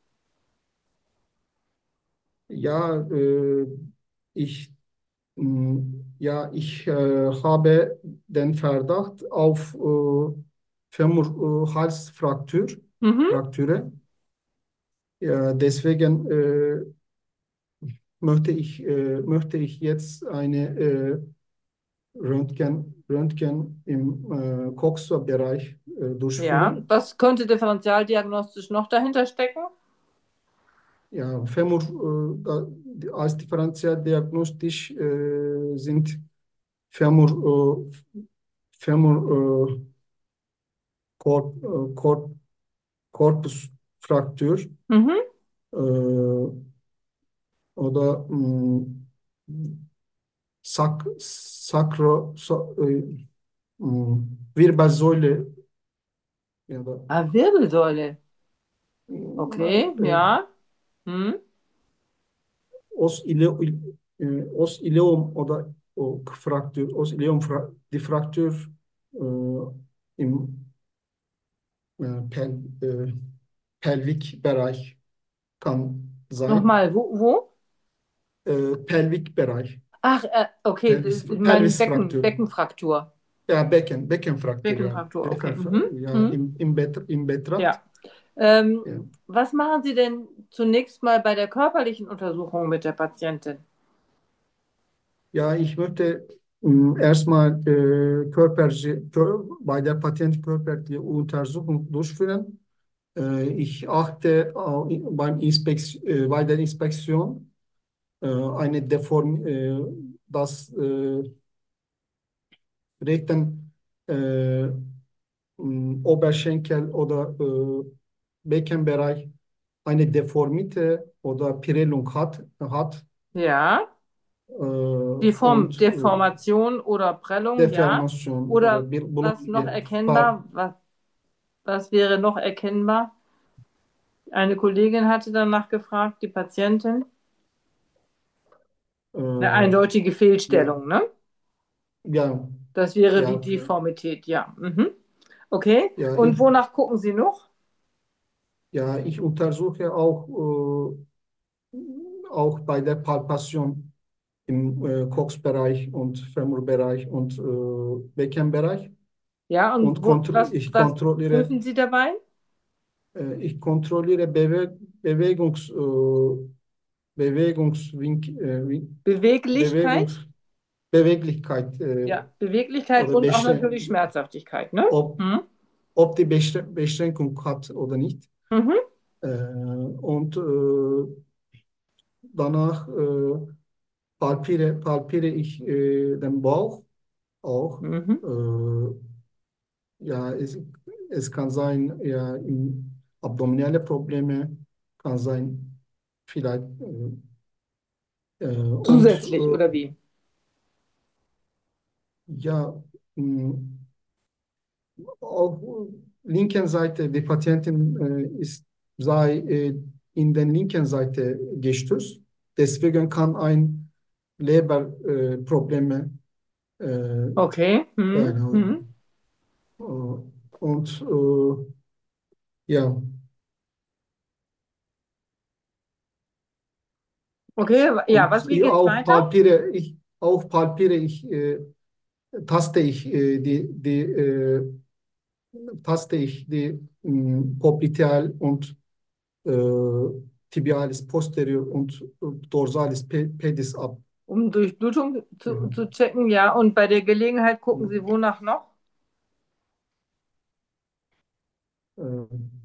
Ja, äh, ich, mh, ja, ich äh, habe den Verdacht auf äh, Femur-Halsfraktur, Mhm. Fraktur. Ja, deswegen äh, möchte ich, äh, möchte ich jetzt eine äh, Röntgen, Röntgen im äh, Coxa-Bereich äh, Ja, durchführen. was könnte differentialdiagnostisch noch dahinter stecken? Ja, Femur äh, da- als differenzialdiagnostisch äh, sind Femur, äh, Femur äh, Korp, äh, Korp, Korpusfraktur Mhm. äh, oder mh, Sak, Sakro, so, äh, mh, Wirbelsäule ya da Ah, Wirbelsäule. Okay, äh, ja. Hm. os ile, äh, os ileum oder o Fraktür, os ileum fra, die Fraktur äh, im äh, Pel, äh, Pelvikbereich kann sein. Nochmal, wo, wo? Äh, Pelvikbereich, Ach, äh, okay, Pelvis, das ist mein Becken, Pelvisfraktur. Beckenfraktur. Ja, Becken, Beckenfraktur, ja. Beckenfraktur, okay. Becken, Mhm. ja, Mhm. im, im, Bet, im Betracht. Ja. Ähm, Ja. was machen Sie denn zunächst mal bei der körperlichen Untersuchung mit der Patientin? Ja, ich möchte mh, erstmal äh, körperliche, kör, bei der Patient körperliche Untersuchung durchführen. Äh, ich achte au- beim Inspektion, äh, bei der Inspektion äh, eine Deform, äh, das äh, rechten äh, mh, Oberschenkel oder äh, Beckenbereich eine Deformite oder Prellung hat, hat Ja, äh, Deform, und äh, Deformation oder Prellung, ja. Deformation oder Oder bir- was noch bulunduğu Farb, erkennbar? Was, was wäre noch erkennbar? Eine Kollegin hatte danach gefragt, die Patientin. Eine äh, eindeutige ja, Fehlstellung, ne? ja, Das wäre wie ja, Deformität, ja. Mhm. Okay. ja, Und ich, wonach gucken Sie noch? ja, ich untersuche auch, äh, auch bei der Palpation im äh, Coxbereich und Femurbereich und äh, Beckenbereich Ja, und und wo, kontro was, ich was kontrolliere, prüfen Sie dabei? äh, ich kontrolliere Bewe Bewegungs, äh, Bewegungswink, äh, Win- Beweglichkeit? Bewegungs Beweglichkeit äh, Ja, Beweglichkeit oder und auch natürlich Beschrän Schmerzhaftigkeit, ne? ob, Hm? ob die Beschrä Beschränkung hat oder nicht. Mhm. Äh, und äh, danach äh, palpiere, palpiere ich äh, den Bauch auch. Mhm. Äh, ja, es, es kann sein, ja, im abdominale Probleme kann sein, vielleicht. Äh, äh, und Zusätzlich, äh, oder wie? ja, mh, auf linken Seite, die Patientin äh, ist, sei äh, in den linken Seite gestürzt. Deswegen kann ein Leberprobleme äh, Probleme, äh, Okay. Hm? Hm? teilhaben. Äh, und äh, ja, Okay, ja, was, und wie ich geht's auch weiter? palpiere ich, auch palpiere ich, äh, taste ich äh, die, die äh, taste ich die mh, Popliteal und äh, Tibialis posterior und äh, Dorsalis pe- pedis ab. Um Durchblutung Ja, zu, zu checken, ja. Und bei der Gelegenheit gucken Sie wonach noch? äh,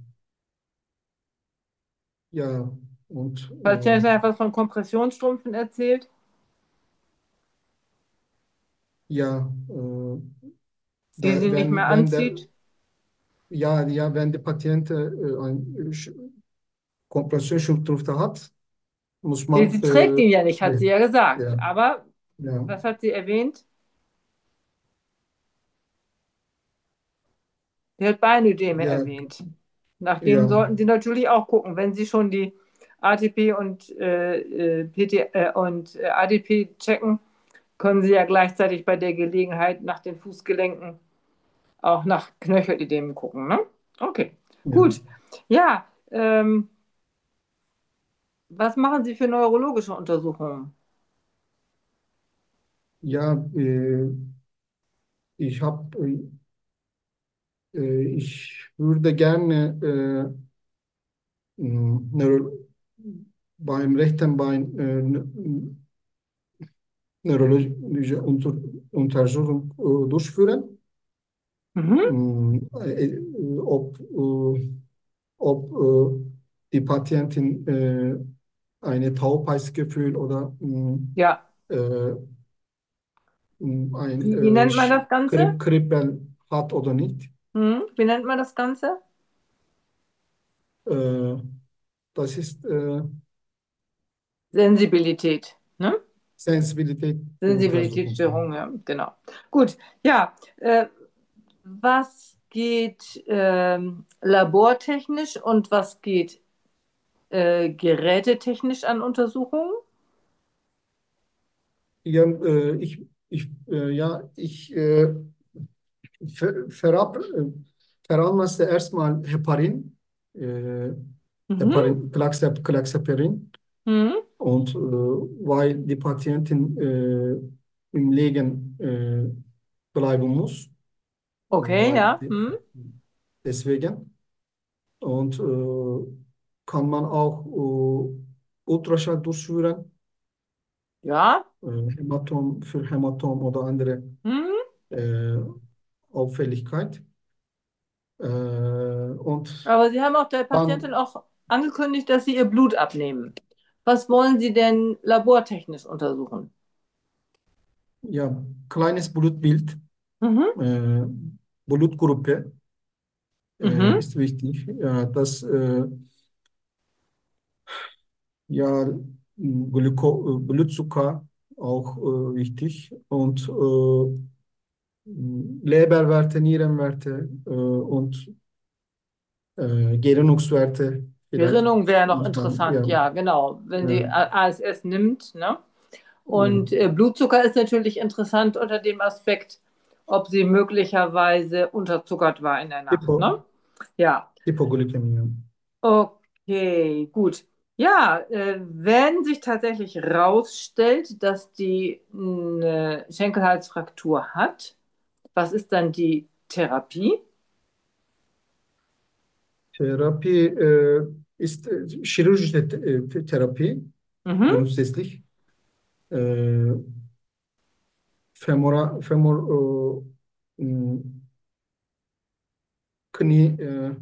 ja, und Patient äh, hat etwas von Kompressionsstrümpfen erzählt, ja, äh, die da, sie nicht mehr wenn, wenn der, anzieht. ja, ja, wenn der Patient äh, ein Sch- Kompressionsschulterhüfte hat, muss Sie, man, sie trägt äh, ihn ja nicht, hat ja, sie ja gesagt. ja, Aber ja, was hat sie erwähnt? Sie hat Beinödeme ja, erwähnt. Nach denen ja, sollten Sie natürlich auch gucken, wenn Sie schon die A T P und, äh, äh, P T, äh, und äh, A D P checken, können Sie ja gleichzeitig bei der Gelegenheit nach den Fußgelenken auch nach Knöchelödem gucken, ne? Okay, Ja, gut. Ja, ähm, was machen Sie für neurologische Untersuchungen? ja äh, ich habe, äh, ich würde gerne äh, Neuro beim rechten Bein äh, ne- neurologische Unter Untersuchung äh, durchführen. Mhm. Mm, äh, ob, äh, ob äh, die Patientin äh, eine Taubheitsgefühl oder mh, Ja, äh, mh, ein wie, wie äh, nennt man Sch- das Ganze? Kribb Kribbeln hat oder nicht. Hm? Wie nennt man das Ganze? Äh, das ist äh, Sensibilität, ne? Sensibilitätsuntersuchung. Sensibilitätsstörung, ja, genau. Gut, ja, äh, was geht ähm, labortechnisch und was geht äh, gerätetechnisch an Untersuchungen? Ja, äh, ich, ich, äh, ja, ich äh, ver, verab, äh, veranlasste erstmal Heparin, äh, Mhm. Heparin, Klaxep, Klaxeperin. Mhm. Und äh, weil die Patientin äh, im Liegen äh, bleiben muss, Okay, weil ja. die, Mhm. deswegen. Und äh, kann man auch äh, Ultraschall durchführen, Ja. äh, Hämatom für Hämatom oder andere Mhm. äh, Auffälligkeit. Äh, und Aber Sie haben auch der Patientin dann auch angekündigt, dass Sie ihr Blut abnehmen. Was wollen Sie denn labortechnisch untersuchen? ja, kleines Blutbild, Mhm. äh, Blutgruppe äh, Mhm. ist wichtig. Ja, das äh, Ja, Glyko, äh, Blutzucker auch äh, wichtig und äh, Leberwerte, Nierenwerte äh, und äh, Gerinnungswerte vielleicht Gerinnung wäre noch muss man, interessant, ja, ja, genau, wenn die ja, A S S nimmt, ne? ja, Und äh, Blutzucker ist natürlich interessant unter dem Aspekt, ob sie möglicherweise unterzuckert war in der Nacht, Hypo, ne? Ja, Hypoglykämie. okay, gut. Ja, äh, wenn sich tatsächlich rausstellt, dass die eine Schenkelhalsfraktur hat, was ist dann die Therapie? Therapie äh, ist äh, chirurgische äh, Therapie Mhm. grundsätzlich. Äh, Femora, Femor, äh, mh, Knie, äh,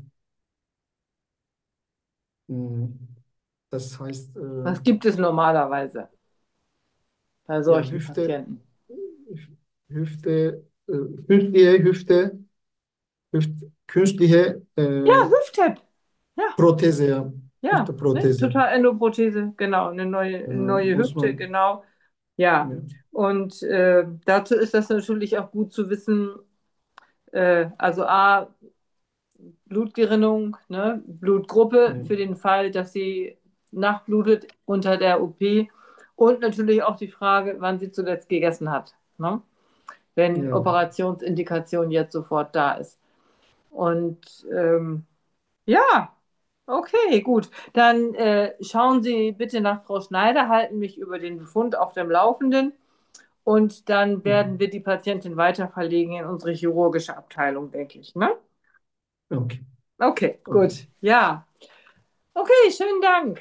mh, das heißt äh, Was gibt es normalerweise bei ja, solchen Hüfte, Patienten? Hüfte, äh, künstliche Hüfte, Hüft, künstliche Ja, äh, Hüft-Hip. Ja, Prothese, ja, ja, ne? Hüfteprothese. Total Endoprothese, genau, eine neue, Äh, neue muss Hüfte, man, genau. Ja, ja, und äh, dazu ist das natürlich auch gut zu wissen, äh, also A, Blutgerinnung, ne? Blutgruppe ja, für den Fall, dass sie nachblutet unter der O P und natürlich auch die Frage, wann sie zuletzt gegessen hat, ne? Wenn ja, Operationsindikation jetzt sofort da ist. Und ähm, ja, okay, gut. Dann äh, schauen Sie bitte nach Frau Schneider, halten mich über den Befund auf dem Laufenden und dann werden wir die Patientin weiter verlegen in unsere chirurgische Abteilung, denke ich. Ne? okay, Okay, okay. gut. Ja, okay, schönen Dank.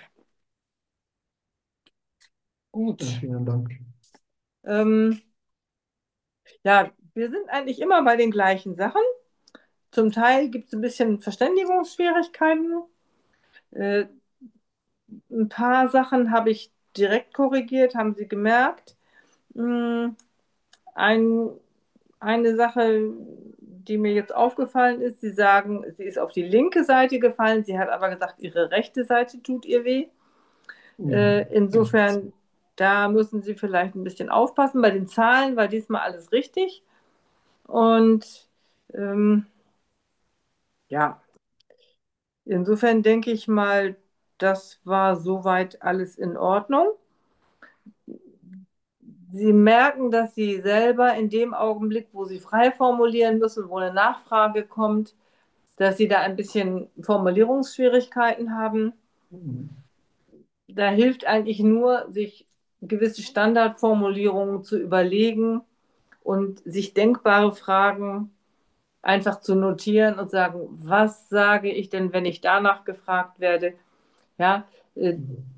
Ja, Gut. vielen Dank. Ähm, ja, wir sind eigentlich immer bei den gleichen Sachen. Zum Teil gibt es ein bisschen Verständigungsschwierigkeiten. Äh, ein paar Sachen habe ich direkt korrigiert, haben Sie gemerkt. Hm, ein, eine Sache, die mir jetzt aufgefallen ist, Sie sagen, sie ist auf die linke Seite gefallen, sie hat aber gesagt, ihre rechte Seite tut ihr weh. Ja, Äh, rechts. insofern, da müssen Sie vielleicht ein bisschen aufpassen. Bei den Zahlen war diesmal alles richtig. Und ähm, ja, insofern denke ich mal, das war soweit alles in Ordnung. Sie merken, dass Sie selber in dem Augenblick, wo Sie frei formulieren müssen, wo eine Nachfrage kommt, dass Sie da ein bisschen Formulierungsschwierigkeiten haben. Mhm. Da hilft eigentlich nur, sich gewisse Standardformulierungen zu überlegen und sich denkbare Fragen einfach zu notieren und sagen, was sage ich denn, wenn ich danach gefragt werde? Ja, äh,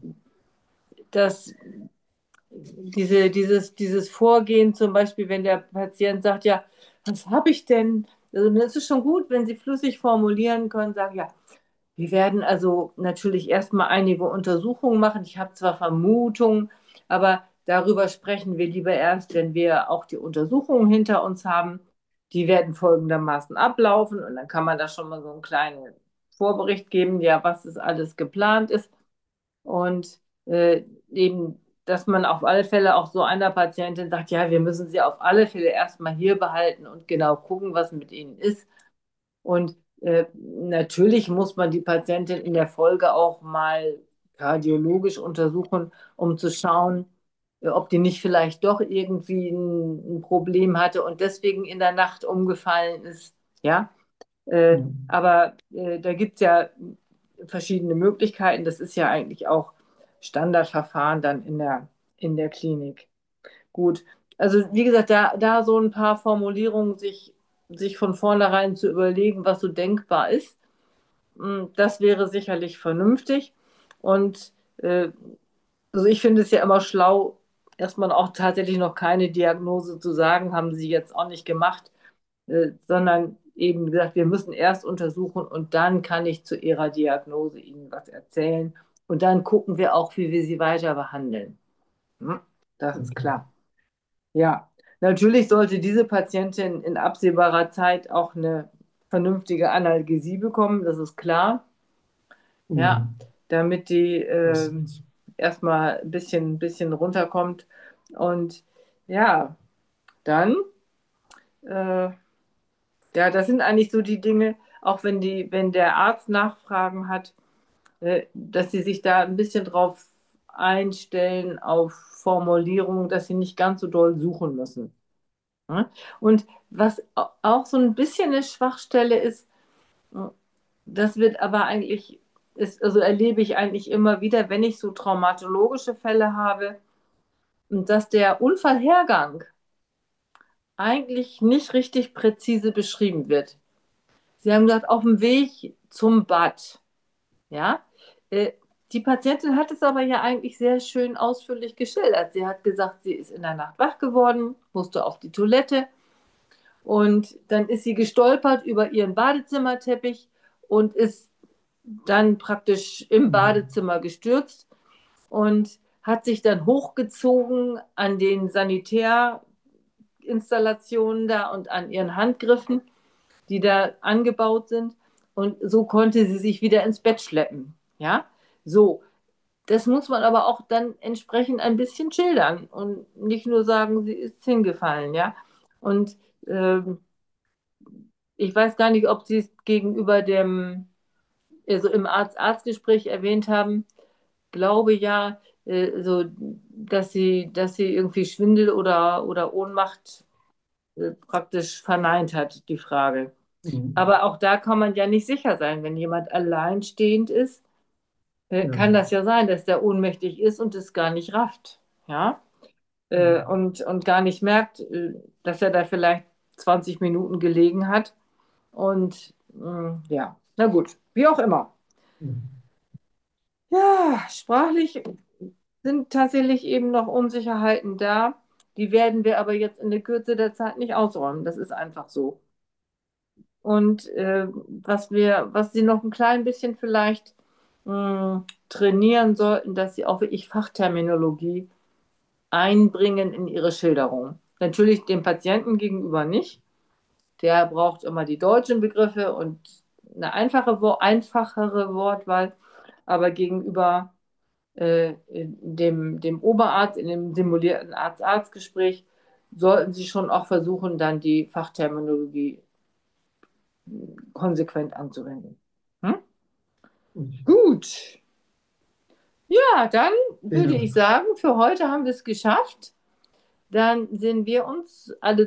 das, diese, dieses, dieses Vorgehen zum Beispiel, wenn der Patient sagt, ja, was habe ich denn? Also, es ist schon gut, wenn Sie flüssig formulieren können, sagen, ja, wir werden also natürlich erstmal einige Untersuchungen machen. Ich habe zwar Vermutungen, aber darüber sprechen wir lieber erst, wenn wir auch die Untersuchungen hinter uns haben. Die werden folgendermaßen ablaufen und dann kann man da schon mal so einen kleinen Vorbericht geben, ja, was es alles geplant ist. Und äh, eben, dass man auf alle Fälle auch so einer Patientin sagt, ja, wir müssen sie auf alle Fälle erstmal hier behalten und genau gucken, was mit ihnen ist. Und äh, natürlich muss man die Patientin in der Folge auch mal kardiologisch untersuchen, um zu schauen, äh, ob die nicht vielleicht doch irgendwie ein, ein Problem hatte und deswegen in der Nacht umgefallen ist. Ja, äh, Mhm. aber äh, da gibt es ja verschiedene Möglichkeiten. Das ist ja eigentlich auch Standardverfahren dann in der, in der Klinik. Gut. Also wie gesagt, da, da so ein paar Formulierungen sich, sich von vornherein zu überlegen, was so denkbar ist, mh, das wäre sicherlich vernünftig. Und äh, also ich finde es ja immer schlau, erstmal auch tatsächlich noch keine Diagnose zu sagen, haben sie jetzt auch nicht gemacht, äh, sondern eben gesagt, wir müssen erst untersuchen und dann kann ich zu ihrer Diagnose Ihnen was erzählen. Und dann gucken wir auch, wie wir sie weiter behandeln. Hm? Das ist Okay. klar. Ja, natürlich sollte diese Patientin in absehbarer Zeit auch eine vernünftige Analgesie bekommen, das ist klar. Ja, Mhm. damit die Das äh, ist, erstmal ein bisschen, bisschen runterkommt. Und ja, dann, äh, ja, das sind eigentlich so die Dinge, auch wenn die, wenn der Arzt Nachfragen hat, äh, dass sie sich da ein bisschen drauf einstellen, auf Formulierungen, dass sie nicht ganz so doll suchen müssen. Ja? Und was auch so ein bisschen eine Schwachstelle ist, das wird aber eigentlich, ist, also erlebe ich eigentlich immer wieder, wenn ich so traumatologische Fälle habe, dass der Unfallhergang eigentlich nicht richtig präzise beschrieben wird. Sie haben gesagt, auf dem Weg zum Bad. Ja, äh, die Patientin hat es aber ja eigentlich sehr schön ausführlich geschildert. Sie hat gesagt, sie ist in der Nacht wach geworden, musste auf die Toilette und dann ist sie gestolpert über ihren Badezimmerteppich und ist dann praktisch im mhm. Badezimmer gestürzt und hat sich dann hochgezogen an den Sanitärinstallationen da und an ihren Handgriffen, die da angebaut sind. Und so konnte sie sich wieder ins Bett schleppen. Ja, so. Das muss man aber auch dann entsprechend ein bisschen schildern und nicht nur sagen, sie ist hingefallen. Ja, und ähm, ich weiß gar nicht, ob Sie es gegenüber dem, also im Arzt-Arzt-Gespräch erwähnt haben, glaube ja, äh, so, dass sie, dass sie irgendwie Schwindel oder, oder Ohnmacht äh, praktisch verneint hat, die Frage. Mhm. Aber auch da kann man ja nicht sicher sein. Wenn jemand alleinstehend ist, äh, Ja. kann das ja sein, dass der ohnmächtig ist und es gar nicht rafft. Ja? Äh, Mhm. und, und gar nicht merkt, äh, dass er da vielleicht zwanzig Minuten gelegen hat. Und mh, ja, na gut, wie auch immer. Mhm. Ja, sprachlich sind tatsächlich eben noch Unsicherheiten da. Die werden wir aber jetzt in der Kürze der Zeit nicht ausräumen. Das ist einfach so. Und äh, was wir, was Sie noch ein klein bisschen vielleicht mh, trainieren sollten, dass Sie auch wirklich Fachterminologie einbringen in Ihre Schilderung. Natürlich dem Patienten gegenüber nicht. Der braucht immer die deutschen Begriffe und eine einfache, einfachere Wortwahl. Aber gegenüber äh, dem, dem Oberarzt in dem simulierten Arzt-Arzt-Gespräch sollten Sie schon auch versuchen, dann die Fachterminologie konsequent anzuwenden. Hm? Mhm. Gut. Ja, dann Vielen würde ich Dank. sagen, für heute haben wir es geschafft. Dann sehen wir uns alle